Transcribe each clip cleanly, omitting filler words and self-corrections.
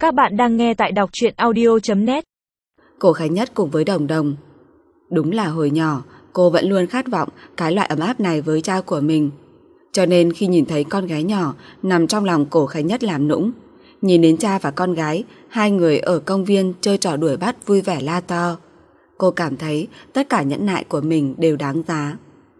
Các bạn đang nghe tại đọc truyện audio.net. Cô Khánh Nhất cùng với Đồng Đồng. Đúng là hồi nhỏ, cô vẫn luôn khát vọng cái loại ấm áp này với cha của mình. Cho nên khi nhìn thấy con gái nhỏ nằm trong lòng Cổ Khánh Nhất làm nũng, nhìn đến cha và con gái, hai người ở công viên chơi trò đuổi bắt vui vẻ la to, cô cảm thấy tất cả nhẫn nại của mình đều đáng giá.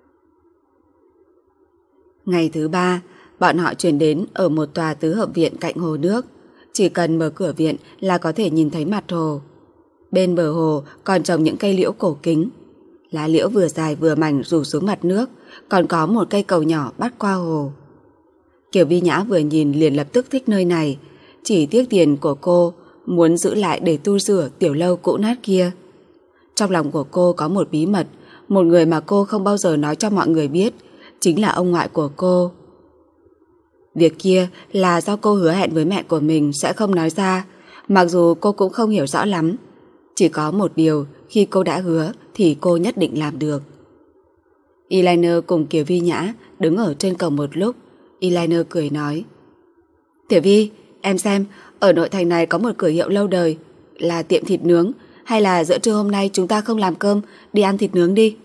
Ngày thứ ba, bọn họ chuyển đến ở một tòa tứ hợp viện cạnh hồ nước. Chỉ cần mở cửa viện là có thể nhìn thấy mặt hồ. Bên bờ hồ còn trồng những cây liễu cổ kính. Lá liễu vừa dài vừa mảnh rủ xuống mặt nước, còn có một cây cầu nhỏ bắt qua hồ. Kiều Vi Nhã vừa nhìn liền lập tức thích nơi này. Chỉ tiếc tiền của cô muốn giữ lại để tu sửa tiểu lâu cũ nát kia. Trong lòng của cô có một bí mật, một người mà cô không bao giờ nói cho mọi người biết, chính là ông ngoại của cô. Việc kia là do cô hứa hẹn với mẹ của mình sẽ không nói ra, mặc dù cô cũng không hiểu rõ lắm. Chỉ có một điều, khi cô đã hứa thì cô nhất định làm được. Eyeliner cùng Kiều Vi Nhã đứng ở trên cầu một lúc. Eyeliner cười nói: Tiểu Vi, em xem, ở nội thành này có một cửa hiệu lâu đời, là tiệm thịt nướng, hay là giữa trưa hôm nay chúng ta không làm cơm, đi ăn thịt nướng đi.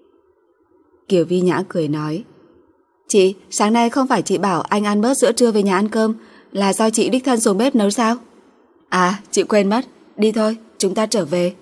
Kiều Vi Nhã cười nói: Chị, sáng nay không phải chị bảo anh ăn bớt giữa trưa về nhà ăn cơm, là do chị đích thân xuống bếp nấu sao? À, chị quên mất, đi thôi, chúng ta trở về.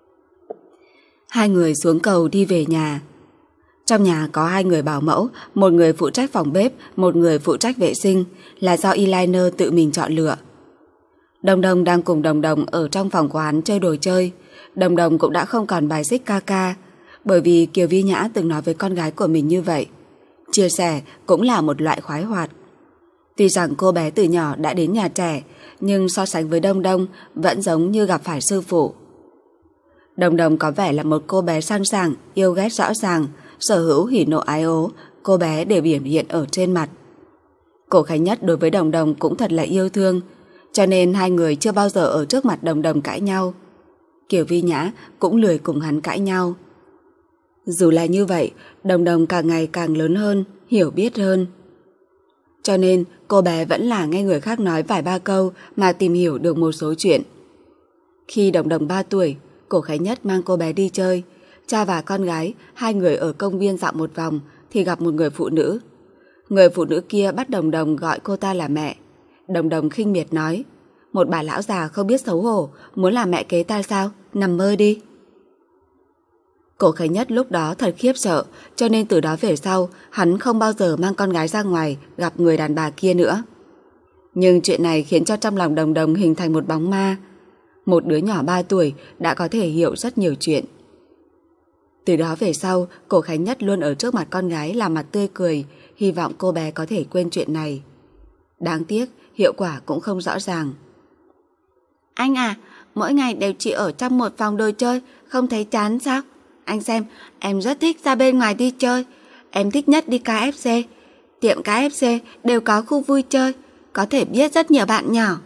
Hai người xuống cầu đi về nhà. Trong nhà có hai người bảo mẫu, một người phụ trách phòng bếp, một người phụ trách vệ sinh, là do Eyeliner tự mình chọn lựa. Đồng Đồng đang cùng Đồng Đồng ở trong phòng của hắn chơi đồ chơi. Đồng Đồng cũng đã không còn bài xích ca, bởi vì Kiều Vi Nhã từng nói với con gái của mình như vậy. Chia sẻ cũng là một loại khoái hoạt. Tuy rằng cô bé từ nhỏ đã đến nhà trẻ, nhưng so sánh với Đông Đông vẫn giống như gặp phải sư phụ. Đồng Đồng có vẻ là một cô bé sang sảng, yêu ghét rõ ràng, sở hữu hỉ nộ ái ố, cô bé đều biểu hiện ở trên mặt. Cổ Khánh Nhất đối với Đồng Đồng cũng thật là yêu thương, cho nên hai người chưa bao giờ ở trước mặt Đồng Đồng cãi nhau. Kiều Vi Nhã cũng lười cùng hắn cãi nhau. Dù là như vậy, Đồng Đồng càng ngày càng lớn hơn, hiểu biết hơn. Cho nên cô bé vẫn là nghe người khác nói vài ba câu mà tìm hiểu được một số chuyện. Khi Đồng Đồng 3 tuổi, Cổ Khánh Nhất mang cô bé đi chơi. Cha và con gái, hai người ở công viên dạo một vòng thì gặp một người phụ nữ. Người phụ nữ kia bắt Đồng Đồng gọi cô ta là mẹ. Đồng Đồng khinh miệt nói: Một bà lão già không biết xấu hổ, muốn làm mẹ kế ta sao? Nằm mơ đi. Cổ Khánh Nhất lúc đó thật khiếp sợ, cho nên từ đó về sau hắn không bao giờ mang con gái ra ngoài gặp người đàn bà kia nữa. Nhưng chuyện này khiến cho trong lòng Đồng Đồng hình thành một bóng ma. Một đứa nhỏ 3 tuổi đã có thể hiểu rất nhiều chuyện. Từ đó về sau, Cổ Khánh Nhất luôn ở trước mặt con gái làm mặt tươi cười, hy vọng cô bé có thể quên chuyện này. Đáng tiếc, hiệu quả cũng không rõ ràng. Anh à, mỗi ngày đều chỉ ở trong một phòng đồ chơi, không thấy chán sao? Anh xem, em rất thích ra bên ngoài đi chơi. Em thích nhất đi KFC. Tiệm KFC đều có khu vui chơi, có thể biết rất nhiều bạn nhỏ.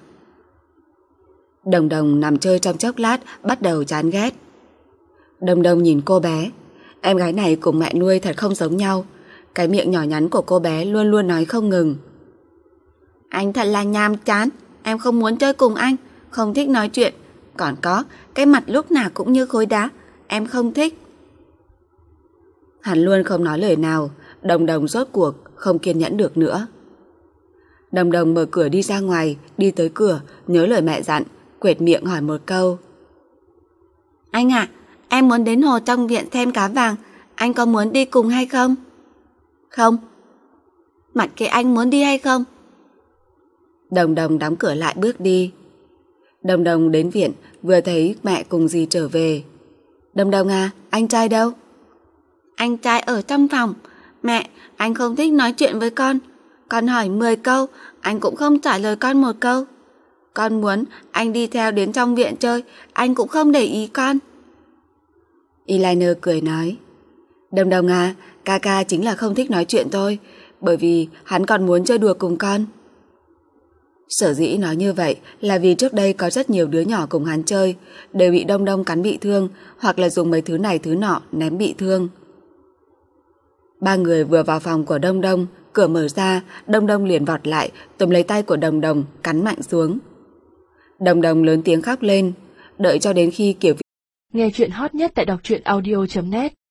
Đồng Đồng nằm chơi trong chốc lát, bắt đầu chán ghét. Đồng Đồng nhìn cô bé. Em gái này cùng mẹ nuôi thật không giống nhau. Cái miệng nhỏ nhắn của cô bé luôn luôn nói không ngừng. Anh thật là nhàm chán. Em không muốn chơi cùng anh, không thích nói chuyện. Còn có, cái mặt lúc nào cũng như khối đá. Em không thích. Hắn luôn không nói lời nào. Đồng Đồng rốt cuộc không kiên nhẫn được nữa. Đồng Đồng mở cửa đi ra ngoài. Đi tới cửa, nhớ lời mẹ dặn, quệt miệng hỏi một câu. Anh ạ, em muốn đến hồ trong viện xem cá vàng. Anh có muốn đi cùng hay không? Không. Mặt kệ anh muốn đi hay không? Đồng Đồng đóng cửa lại bước đi. Đồng Đồng đến viện, vừa thấy mẹ cùng dì trở về. Đồng Đồng à, anh trai đâu? Anh trai ở trong phòng. Mẹ, anh không thích nói chuyện với con. Con hỏi 10 câu, anh cũng không trả lời con một câu. Con muốn anh đi theo đến trong viện chơi, anh cũng không để ý con. Eyeliner cười nói: Đồng Đồng à, ca chính là không thích nói chuyện thôi, bởi vì hắn còn muốn chơi đùa cùng con. Sở dĩ nói như vậy là vì trước đây có rất nhiều đứa nhỏ cùng hắn chơi, đều bị Đông Đông cắn bị thương, hoặc là dùng mấy thứ này thứ nọ ném bị thương. Ba người vừa vào phòng của Đông Đông, cửa mở ra, Đông Đông liền vọt lại, túm lấy tay của Đồng Đồng, cắn mạnh xuống. Đồng Đồng lớn tiếng khóc lên. Đợi cho đến khi Kiểu Nghe chuyện hot nhất tại đọc truyện audio.net